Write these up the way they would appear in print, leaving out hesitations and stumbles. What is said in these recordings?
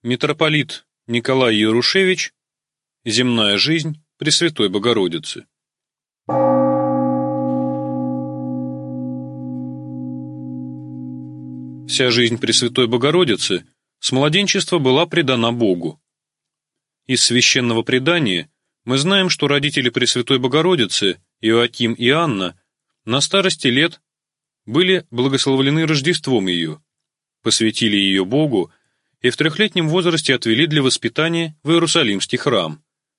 Митрополит Николай Ярушевич. Земная жизнь Пресвятой Богородицы. Вся жизнь Пресвятой Богородицы с младенчества была предана Богу. Из священного предания мы знаем, что родители Пресвятой Богородицы, Иоаким и Анна, на старости лет были благословлены Рождеством ее, посвятили ее Богу и в 3-летнем возрасте отвели для воспитания в Иерусалимский храм.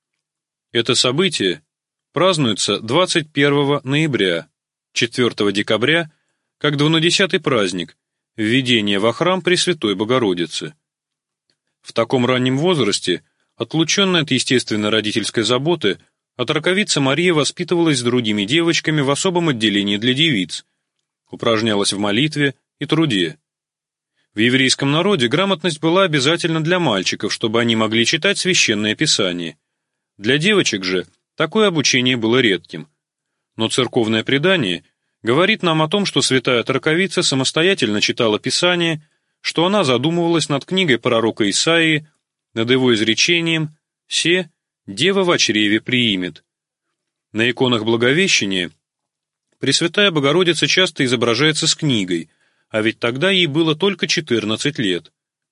Это событие празднуется 21 ноября, 4 декабря, как 12-й праздник введения во храм Пресвятой Богородицы. В таком раннем возрасте, отлученная от естественной родительской заботы, отроковица Мария воспитывалась с другими девочками в особом отделении для девиц, упражнялась в молитве и труде. В еврейском народе грамотность была обязательна для мальчиков, чтобы они могли читать священное писание. Для девочек же такое обучение было редким. Но церковное предание говорит нам о том, что святая отроковица самостоятельно читала писание, что она задумывалась над книгой пророка Исаии, над его изречением «Се дева во чреве приимет». На иконах Благовещения Пресвятая Богородица часто изображается с книгой, а ведь тогда ей было только 14 лет.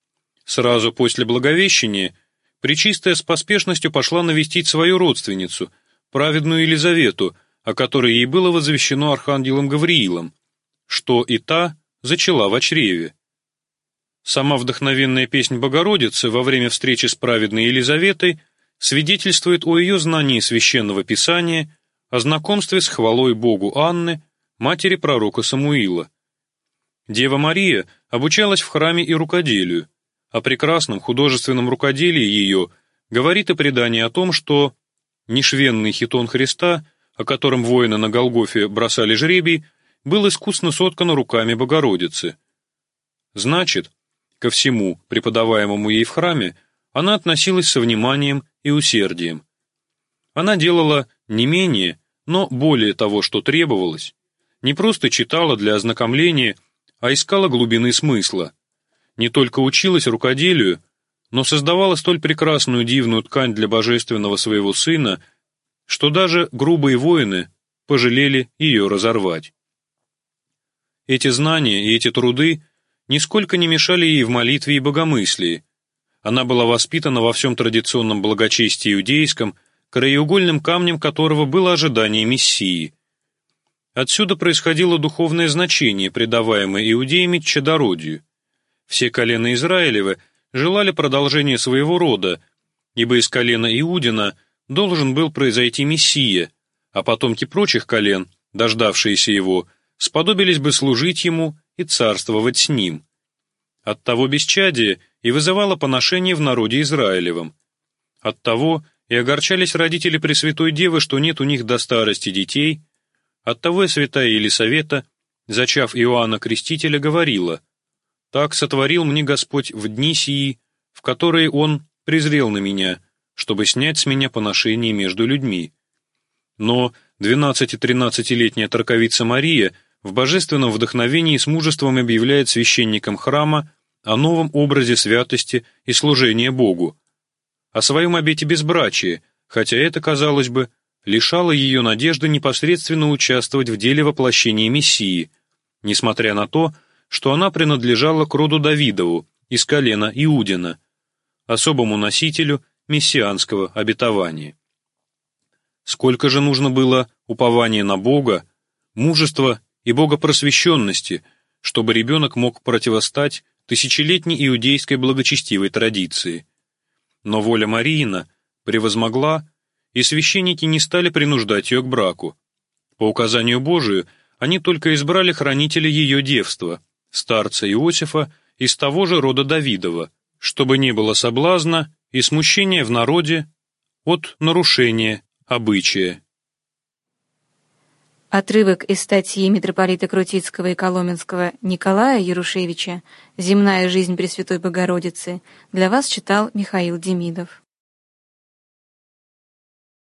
Сразу после Благовещения Пречистая с поспешностью пошла навестить свою родственницу, праведную Елизавету, о которой ей было возвещено архангелом Гавриилом, что и та зачала во чреве. Сама вдохновенная песнь Богородицы во время встречи с праведной Елизаветой свидетельствует о ее знании священного писания, о знакомстве с хвалой Богу Анны, матери пророка Самуила. Дева Мария обучалась в храме и рукоделию. О прекрасном художественном рукоделии ее говорит и предание о том, что нешвенный хитон Христа, о котором воины на Голгофе бросали жребий, был искусно соткан руками Богородицы. Значит, ко всему, преподаваемому ей в храме, она относилась со вниманием и усердием. Она делала не менее, но более того, что требовалось, не просто читала для ознакомления, а искала глубины смысла. Не только училась рукоделию, но создавала столь прекрасную дивную ткань для божественного своего сына, что даже грубые воины пожалели ее разорвать. Эти знания и эти труды нисколько не мешали ей в молитве и богомыслии. Она была воспитана во всем традиционном благочестии иудейском, краеугольным камнем которого было ожидание Мессии. Отсюда происходило духовное значение, придаваемое иудеями чадородию. Все колена Израилевы желали продолжения своего рода, ибо из колена Иудина должен был произойти Мессия, а потомки прочих колен, дождавшиеся его, сподобились бы служить ему и царствовать с ним. Оттого бесчадие и вызывало поношение в народе Израилевом. Оттого и огорчались родители Пресвятой Девы, что нет у них до старости детей. Оттого и святая Елисавета, зачав Иоанна Крестителя, говорила: «Так сотворил мне Господь в дни сии, в которые Он презрел на меня, чтобы снять с меня поношение между людьми». Но 12-13-летняя троковица Мария в божественном вдохновении с мужеством объявляет священникам храма о новом образе святости и служения Богу, о своем обете безбрачия, хотя это, казалось бы, лишало ее надежды непосредственно участвовать в деле воплощения Мессии, несмотря на то, что она принадлежала к роду Давидову из колена Иудина, особому носителю мессианского обетования. Сколько же нужно было упования на Бога, мужества и богопросвещенности, чтобы ребенок мог противостать тысячелетней иудейской благочестивой традиции. Но воля Мариина превозмогла, и священники не стали принуждать ее к браку. По указанию Божию они только избрали хранителя ее девства, старца Иосифа из того же рода Давидова, чтобы не было соблазна и смущения в народе от нарушения обычая. Отрывок из статьи митрополита Крутицкого и Коломенского Николая Ярушевича «Земная жизнь Пресвятой Богородицы» для вас читал Михаил Демидов.